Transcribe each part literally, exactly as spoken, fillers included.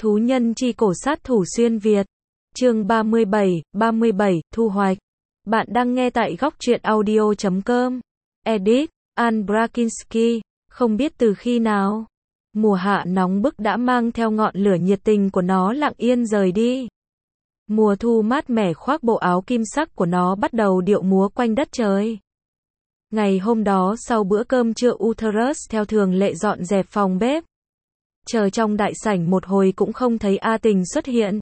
Thú nhân chi cổ sát thủ xuyên Việt. Chương ba mươi bảy, ba mươi bảy, thu hoạch. Bạn đang nghe tại góc truyện audio chấm com. Edit, Anne Brakinski. Không biết từ khi nào, mùa hạ nóng bức đã mang theo ngọn lửa nhiệt tình của nó lặng yên rời đi. Mùa thu mát mẻ khoác bộ áo kim sắc của nó bắt đầu điệu múa quanh đất trời. Ngày hôm đó sau bữa cơm trưa Uterus theo thường lệ dọn dẹp phòng bếp. Chờ trong đại sảnh một hồi cũng không thấy A Tình xuất hiện.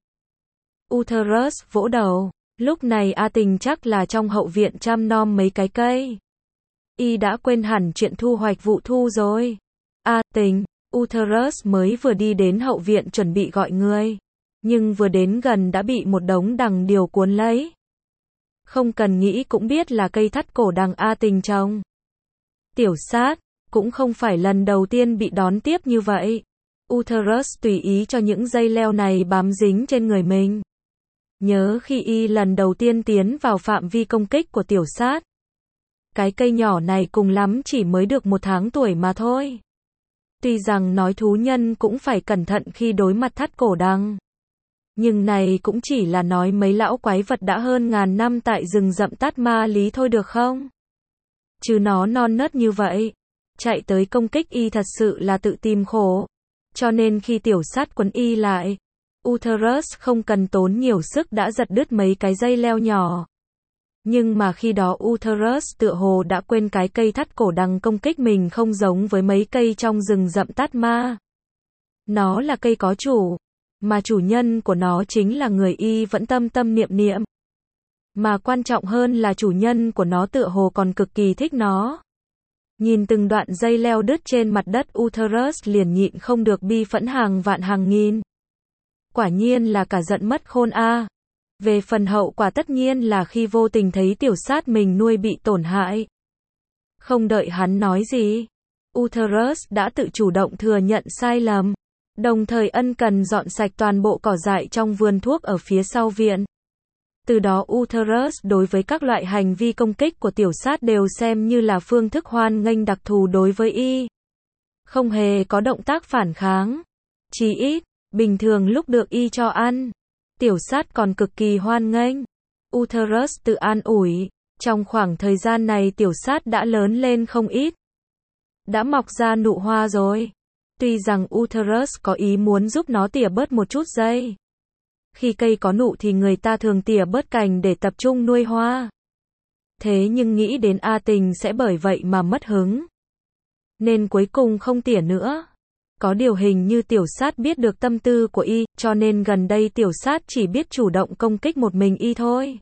Uterus vỗ đầu, lúc này A Tình chắc là trong hậu viện chăm nom mấy cái cây. Y đã quên hẳn chuyện thu hoạch vụ thu rồi. A Tình, Uterus mới vừa đi đến hậu viện chuẩn bị gọi người. Nhưng vừa đến gần đã bị một đống đằng điều cuốn lấy. Không cần nghĩ cũng biết là cây thắt cổ đằng A Tình trồng. Tiểu sát, cũng không phải lần đầu tiên bị đón tiếp như vậy. Uterus tùy ý cho những dây leo này bám dính trên người mình. Nhớ khi y lần đầu tiên tiến vào phạm vi công kích của tiểu sát. Cái cây nhỏ này cùng lắm chỉ mới được một tháng tuổi mà thôi. Tuy rằng nói thú nhân cũng phải cẩn thận khi đối mặt thắt cổ đằng. Nhưng này cũng chỉ là nói mấy lão quái vật đã hơn ngàn năm tại rừng rậm Tát Ma Lý thôi được không? Chứ nó non nớt như vậy, chạy tới công kích y thật sự là tự tìm khổ. Cho nên khi tiểu sát quấn y lại, Uterus không cần tốn nhiều sức đã giật đứt mấy cái dây leo nhỏ. Nhưng mà khi đó Uterus tựa hồ đã quên cái cây thắt cổ đằng công kích mình không giống với mấy cây trong rừng rậm Tát Ma. Nó là cây có chủ, mà chủ nhân của nó chính là người y vẫn tâm tâm niệm niệm. Mà quan trọng hơn là chủ nhân của nó tựa hồ còn cực kỳ thích nó. Nhìn từng đoạn dây leo đứt trên mặt đất Uterus liền nhịn không được bi phẫn hàng vạn hàng nghìn. Quả nhiên là cả giận mất khôn a. À. Về phần hậu quả tất nhiên là khi vô tình thấy tiểu sát mình nuôi bị tổn hại. Không đợi hắn nói gì, Uterus đã tự chủ động thừa nhận sai lầm. Đồng thời ân cần dọn sạch toàn bộ cỏ dại trong vườn thuốc ở phía sau viện. Từ đó Uterus đối với các loại hành vi công kích của tiểu sát đều xem như là phương thức hoan nghênh đặc thù đối với y. Không hề có động tác phản kháng. Chỉ ít, bình thường lúc được y cho ăn, tiểu sát còn cực kỳ hoan nghênh. Uterus tự an ủi, trong khoảng thời gian này tiểu sát đã lớn lên không ít. Đã mọc ra nụ hoa rồi. Tuy rằng Uterus có ý muốn giúp nó tỉa bớt một chút dây. Khi cây có nụ thì người ta thường tỉa bớt cành để tập trung nuôi hoa. Thế nhưng nghĩ đến A Tình sẽ bởi vậy mà mất hứng. Nên cuối cùng không tỉa nữa. Có điều hình như tiểu sát biết được tâm tư của y, cho nên gần đây tiểu sát chỉ biết chủ động công kích một mình y thôi.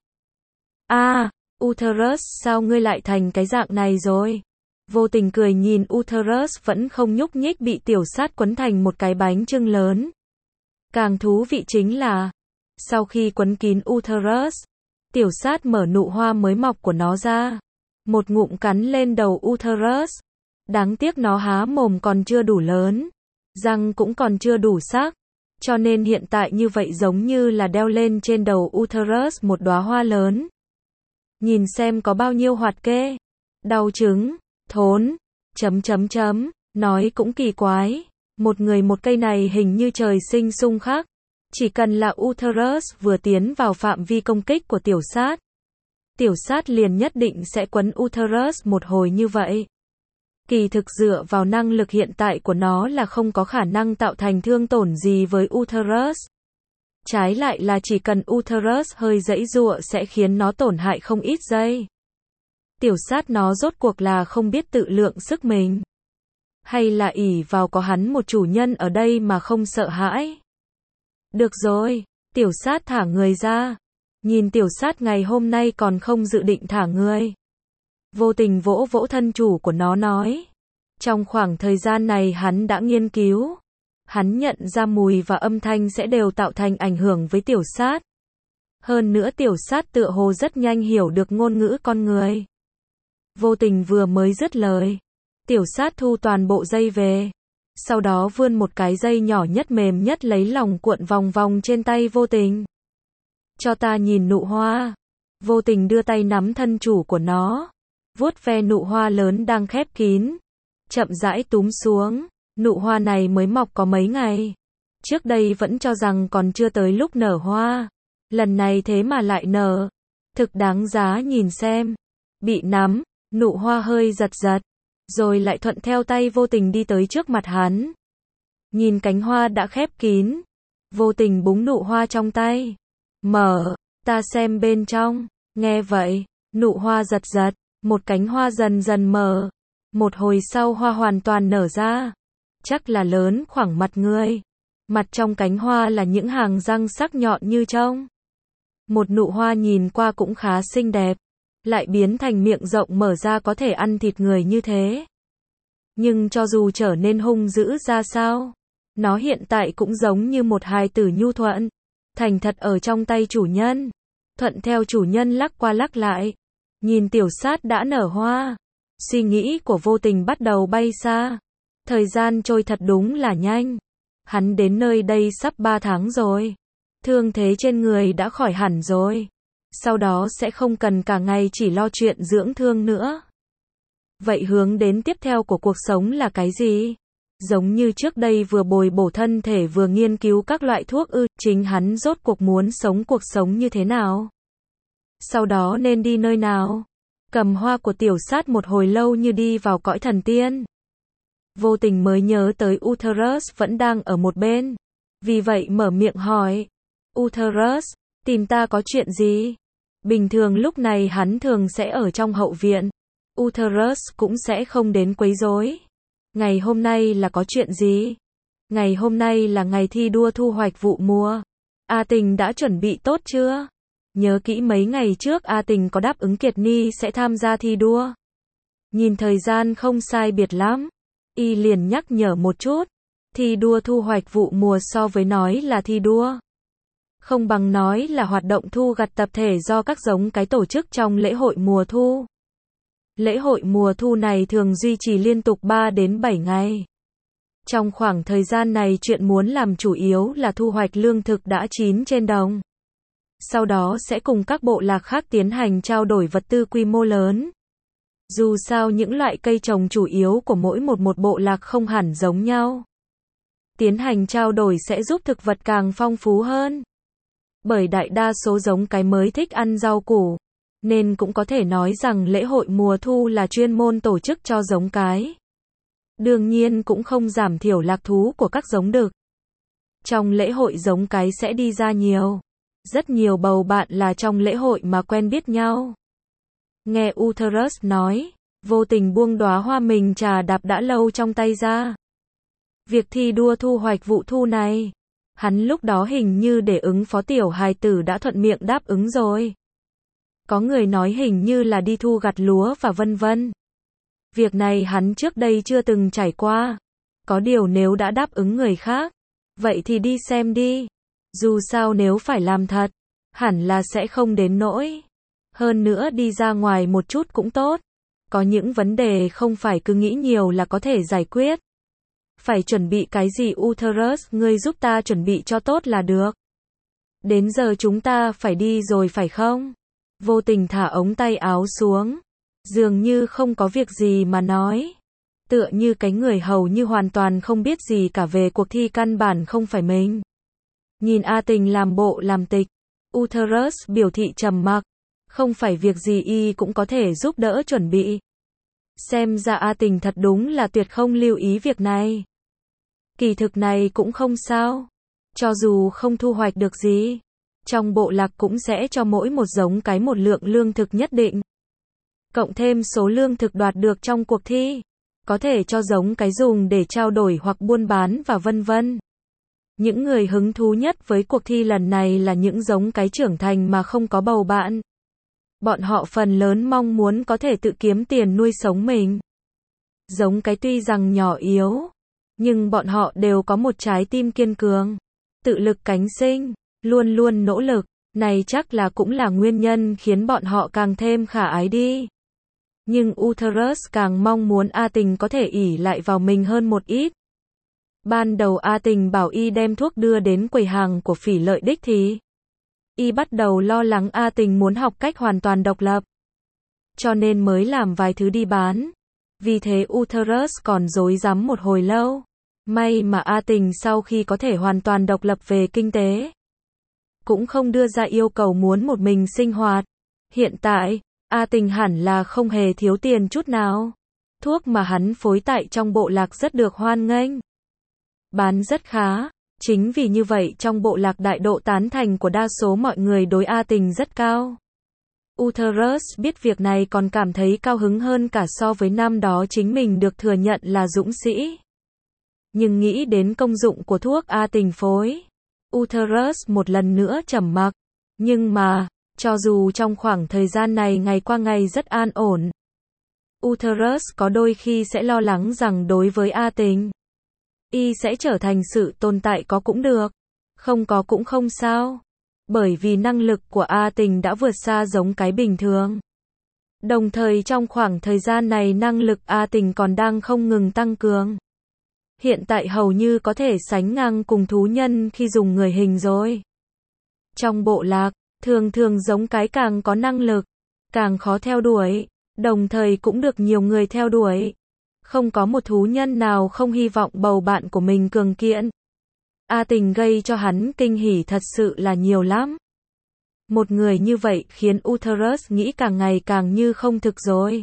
À, Uterus sao ngươi lại thành cái dạng này rồi? Vô tình cười nhìn Uterus vẫn không nhúc nhích bị tiểu sát quấn thành một cái bánh chưng lớn. Càng thú vị chính là, sau khi quấn kín Uterus, tiểu sát mở nụ hoa mới mọc của nó ra. Một ngụm cắn lên đầu Uterus. Đáng tiếc nó há mồm còn chưa đủ lớn. Răng cũng còn chưa đủ sắc. Cho nên hiện tại như vậy giống như là đeo lên trên đầu Uterus một đóa hoa lớn. Nhìn xem có bao nhiêu hoạt kê. Đau trứng, thốn, chấm chấm chấm, nói cũng kỳ quái. Một người một cây này hình như trời sinh xung khắc. Chỉ cần là Uterus vừa tiến vào phạm vi công kích của tiểu sát, tiểu sát liền nhất định sẽ quấn Uterus một hồi như vậy. Kỳ thực dựa vào năng lực hiện tại của nó là không có khả năng tạo thành thương tổn gì với Uterus. Trái lại là chỉ cần Uterus hơi giãy giụa sẽ khiến nó tổn hại không ít giây. Tiểu sát nó rốt cuộc là không biết tự lượng sức mình. Hay là ỷ vào có hắn một chủ nhân ở đây mà không sợ hãi. Được rồi, tiểu sát thả người ra. Nhìn tiểu sát ngày hôm nay còn không dự định thả người. Vô tình vỗ vỗ thân chủ của nó nói. Trong khoảng thời gian này hắn đã nghiên cứu. Hắn nhận ra mùi và âm thanh sẽ đều tạo thành ảnh hưởng với tiểu sát. Hơn nữa tiểu sát tựa hồ rất nhanh hiểu được ngôn ngữ con người. Vô tình vừa mới dứt lời. Tiểu sát thu toàn bộ dây về. Sau đó vươn một cái dây nhỏ nhất mềm nhất lấy lòng cuộn vòng vòng trên tay vô tình. Cho ta nhìn nụ hoa. Vô tình đưa tay nắm thân chủ của nó. Vuốt ve nụ hoa lớn đang khép kín. Chậm rãi túm xuống. Nụ hoa này mới mọc có mấy ngày. Trước đây vẫn cho rằng còn chưa tới lúc nở hoa. Lần này thế mà lại nở. Thực đáng giá nhìn xem. Bị nắm, nụ hoa hơi giật giật. Rồi lại thuận theo tay vô tình đi tới trước mặt hắn. Nhìn cánh hoa đã khép kín. Vô tình búng nụ hoa trong tay. Mở, ta xem bên trong. Nghe vậy, nụ hoa giật giật. Một cánh hoa dần dần mở. Một hồi sau hoa hoàn toàn nở ra. Chắc là lớn khoảng mặt người. Mặt trong cánh hoa là những hàng răng sắc nhọn như trông. Một nụ hoa nhìn qua cũng khá xinh đẹp. Lại biến thành miệng rộng mở ra có thể ăn thịt người như thế. Nhưng cho dù trở nên hung dữ ra sao, nó hiện tại cũng giống như một hài tử nhu thuận, thành thật ở trong tay chủ nhân. Thuận theo chủ nhân lắc qua lắc lại. Nhìn tiểu sát đã nở hoa. Suy nghĩ của vô tình bắt đầu bay xa. Thời gian trôi thật đúng là nhanh. Hắn đến nơi đây sắp ba tháng rồi. Thương thế trên người đã khỏi hẳn rồi. Sau đó sẽ không cần cả ngày chỉ lo chuyện dưỡng thương nữa. Vậy hướng đến tiếp theo của cuộc sống là cái gì? Giống như trước đây vừa bồi bổ thân thể vừa nghiên cứu các loại thuốc ư, chính hắn rốt cuộc muốn sống cuộc sống như thế nào? Sau đó nên đi nơi nào? Cầm hoa của tiểu sát một hồi lâu như đi vào cõi thần tiên. Vô tình mới nhớ tới Uterus vẫn đang ở một bên. Vì vậy mở miệng hỏi. Uterus, tìm ta có chuyện gì? Bình thường lúc này hắn thường sẽ ở trong hậu viện. Uterus cũng sẽ không đến quấy rối. Ngày hôm nay là có chuyện gì? Ngày hôm nay là ngày thi đua thu hoạch vụ mùa. A Tình đã chuẩn bị tốt chưa? Nhớ kỹ mấy ngày trước A Tình có đáp ứng Kiệt Ni sẽ tham gia thi đua. Nhìn thời gian không sai biệt lắm. Y liền nhắc nhở một chút. Thi đua thu hoạch vụ mùa so với nói là thi đua. Không bằng nói là hoạt động thu gặt tập thể do các giống cái tổ chức trong lễ hội mùa thu. Lễ hội mùa thu này thường duy trì liên tục ba đến bảy ngày. Trong khoảng thời gian này chuyện muốn làm chủ yếu là thu hoạch lương thực đã chín trên đồng. Sau đó sẽ cùng các bộ lạc khác tiến hành trao đổi vật tư quy mô lớn. Dù sao những loại cây trồng chủ yếu của mỗi một một bộ lạc không hẳn giống nhau. Tiến hành trao đổi sẽ giúp thực vật càng phong phú hơn. Bởi đại đa số giống cái mới thích ăn rau củ, nên cũng có thể nói rằng lễ hội mùa thu là chuyên môn tổ chức cho giống cái. Đương nhiên cũng không giảm thiểu lạc thú của các giống đực. Trong lễ hội giống cái sẽ đi ra nhiều. Rất nhiều bầu bạn là trong lễ hội mà quen biết nhau. Nghe Uterus nói, vô tình buông đóa hoa mình trà đạp đã lâu trong tay ra. Việc thi đua thu hoạch vụ thu này, hắn lúc đó hình như để ứng phó tiểu hài tử đã thuận miệng đáp ứng rồi. Có người nói hình như là đi thu gặt lúa và vân vân. Việc này hắn trước đây chưa từng trải qua. Có điều nếu đã đáp ứng người khác, vậy thì đi xem đi. Dù sao nếu phải làm thật, hẳn là sẽ không đến nỗi. Hơn nữa đi ra ngoài một chút cũng tốt. Có những vấn đề không phải cứ nghĩ nhiều là có thể giải quyết. Phải chuẩn bị cái gì Uterus, ngươi giúp ta chuẩn bị cho tốt là được. Đến giờ chúng ta phải đi rồi phải không? Vô tình thả ống tay áo xuống. Dường như không có việc gì mà nói. Tựa như cái người hầu như hoàn toàn không biết gì cả về cuộc thi căn bản không phải mình. Nhìn A Tình làm bộ làm tịch. Uterus biểu thị trầm mặc. Không phải việc gì y cũng có thể giúp đỡ chuẩn bị. Xem ra A Tình thật đúng là tuyệt không lưu ý việc này. Kỳ thực này cũng không sao. Cho dù không thu hoạch được gì, trong bộ lạc cũng sẽ cho mỗi một giống cái một lượng lương thực nhất định. Cộng thêm số lương thực đoạt được trong cuộc thi, có thể cho giống cái dùng để trao đổi hoặc buôn bán và vân vân. Những người hứng thú nhất với cuộc thi lần này là những giống cái trưởng thành mà không có bầu bạn. Bọn họ phần lớn mong muốn có thể tự kiếm tiền nuôi sống mình. Giống cái tuy rằng nhỏ yếu, nhưng bọn họ đều có một trái tim kiên cường, tự lực cánh sinh, luôn luôn nỗ lực. Này chắc là cũng là nguyên nhân khiến bọn họ càng thêm khả ái đi. Nhưng Uterus càng mong muốn A Tình có thể ỷ lại vào mình hơn một ít. Ban đầu A Tình bảo y đem thuốc đưa đến quầy hàng của Phỉ Lợi Đích thì y bắt đầu lo lắng A Tình muốn học cách hoàn toàn độc lập. Cho nên mới làm vài thứ đi bán. Vì thế Uterus còn rối rắm một hồi lâu. May mà A Tình sau khi có thể hoàn toàn độc lập về kinh tế, cũng không đưa ra yêu cầu muốn một mình sinh hoạt. Hiện tại, A Tình hẳn là không hề thiếu tiền chút nào. Thuốc mà hắn phối tại trong bộ lạc rất được hoan nghênh, bán rất khá. Chính vì như vậy trong bộ lạc đại độ tán thành của đa số mọi người đối A Tình rất cao. Uterus biết việc này còn cảm thấy cao hứng hơn cả so với năm đó chính mình được thừa nhận là dũng sĩ. Nhưng nghĩ đến công dụng của thuốc A Tình phối, Uterus một lần nữa trầm mặc. Nhưng mà, cho dù trong khoảng thời gian này ngày qua ngày rất an ổn, Uterus có đôi khi sẽ lo lắng rằng đối với A Tình, y sẽ trở thành sự tồn tại có cũng được, không có cũng không sao. Bởi vì năng lực của A Tình đã vượt xa giống cái bình thường. Đồng thời trong khoảng thời gian này năng lực A Tình còn đang không ngừng tăng cường. Hiện tại hầu như có thể sánh ngang cùng thú nhân khi dùng người hình rồi. Trong bộ lạc, thường thường giống cái càng có năng lực, càng khó theo đuổi, đồng thời cũng được nhiều người theo đuổi. Không có một thú nhân nào không hy vọng bầu bạn của mình cường kiện. A Tình gây cho hắn kinh hỉ thật sự là nhiều lắm. Một người như vậy khiến Uterus nghĩ càng ngày càng như không thực rồi.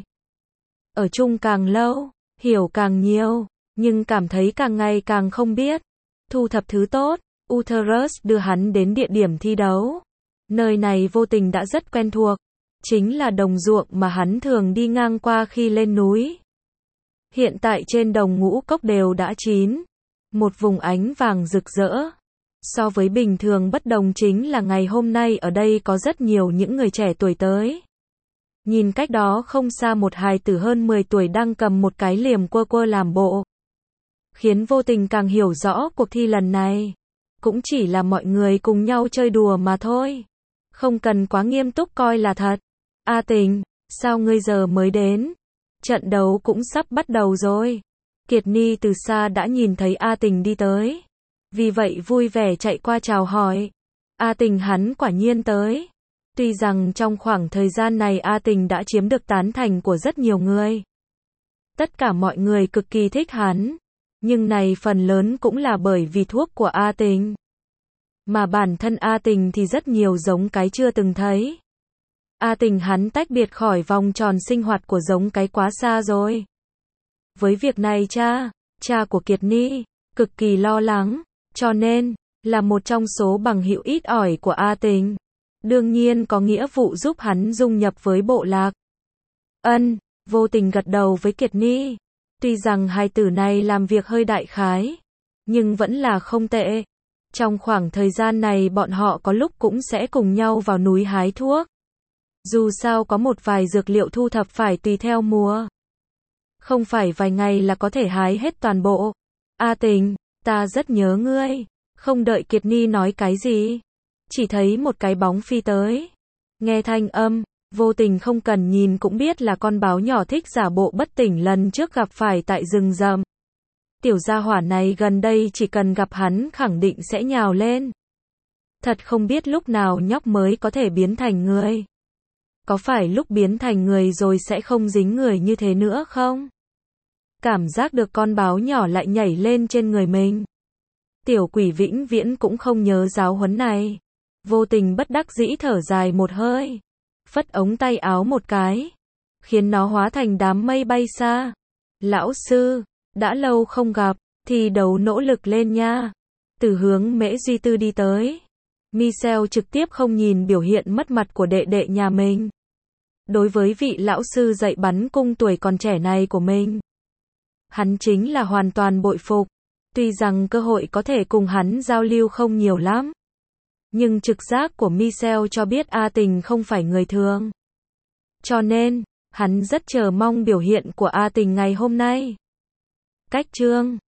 Ở chung càng lâu, hiểu càng nhiều, nhưng cảm thấy càng ngày càng không biết. Thu thập thứ tốt, Uterus đưa hắn đến địa điểm thi đấu. Nơi này vô tình đã rất quen thuộc, chính là đồng ruộng mà hắn thường đi ngang qua khi lên núi. Hiện tại trên đồng ngũ cốc đều đã chín, một vùng ánh vàng rực rỡ. So với bình thường bất đồng chính là ngày hôm nay ở đây có rất nhiều những người trẻ tuổi tới. Nhìn cách đó không xa một hài tử hơn mười tuổi đang cầm một cái liềm quơ quơ làm bộ. Khiến vô tình càng hiểu rõ cuộc thi lần này cũng chỉ là mọi người cùng nhau chơi đùa mà thôi. Không cần quá nghiêm túc coi là thật. A Tình, sao ngươi giờ mới đến? Trận đấu cũng sắp bắt đầu rồi. Kiệt Ni từ xa đã nhìn thấy A Tình đi tới. Vì vậy vui vẻ chạy qua chào hỏi. A Tình hắn quả nhiên tới. Tuy rằng trong khoảng thời gian này A Tình đã chiếm được tán thành của rất nhiều người. Tất cả mọi người cực kỳ thích hắn. Nhưng này phần lớn cũng là bởi vì thuốc của A Tình. Mà bản thân A Tình thì rất nhiều giống cái chưa từng thấy. A Tình hắn tách biệt khỏi vòng tròn sinh hoạt của giống cái quá xa rồi. Với việc này cha, cha của Kiệt Ni, cực kỳ lo lắng, cho nên, là một trong số bằng hữu ít ỏi của A Tình. Đương nhiên có nghĩa vụ giúp hắn dung nhập với bộ lạc. Ân, vô tình gật đầu với Kiệt Ni. Tuy rằng hai tử này làm việc hơi đại khái, nhưng vẫn là không tệ. Trong khoảng thời gian này bọn họ có lúc cũng sẽ cùng nhau vào núi hái thuốc. Dù sao có một vài dược liệu thu thập phải tùy theo mùa. Không phải vài ngày là có thể hái hết toàn bộ. A Tình, ta rất nhớ ngươi. Không đợi Kiệt Ni nói cái gì, chỉ thấy một cái bóng phi tới. Nghe thanh âm, vô tình không cần nhìn cũng biết là con báo nhỏ thích giả bộ bất tỉnh lần trước gặp phải tại rừng rậm. Tiểu gia hỏa này gần đây chỉ cần gặp hắn khẳng định sẽ nhào lên. Thật không biết lúc nào nhóc mới có thể biến thành người. Có phải lúc biến thành người rồi sẽ không dính người như thế nữa không? Cảm giác được con báo nhỏ lại nhảy lên trên người mình. Tiểu quỷ vĩnh viễn cũng không nhớ giáo huấn này. Vô tình bất đắc dĩ thở dài một hơi. Phất ống tay áo một cái. Khiến nó hóa thành đám mây bay xa. Lão sư, đã lâu không gặp, thì đầu nỗ lực lên nha. Từ hướng Mễ Duy Tư đi tới. Michel trực tiếp không nhìn biểu hiện mất mặt của đệ đệ nhà mình. Đối với vị lão sư dạy bắn cung tuổi còn trẻ này của mình, hắn chính là hoàn toàn bội phục. Tuy rằng cơ hội có thể cùng hắn giao lưu không nhiều lắm, nhưng trực giác của Michel cho biết A Tình không phải người thường. Cho nên, hắn rất chờ mong biểu hiện của A Tình ngày hôm nay. Cách chương